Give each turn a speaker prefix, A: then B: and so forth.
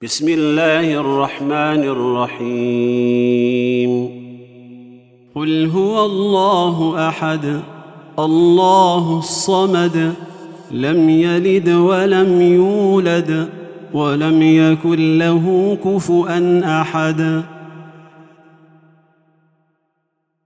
A: بسم الله الرحمن الرحيم. قل هو الله أحد الله الصمد لم يلد ولم يولد ولم يكن له كفؤا أحد.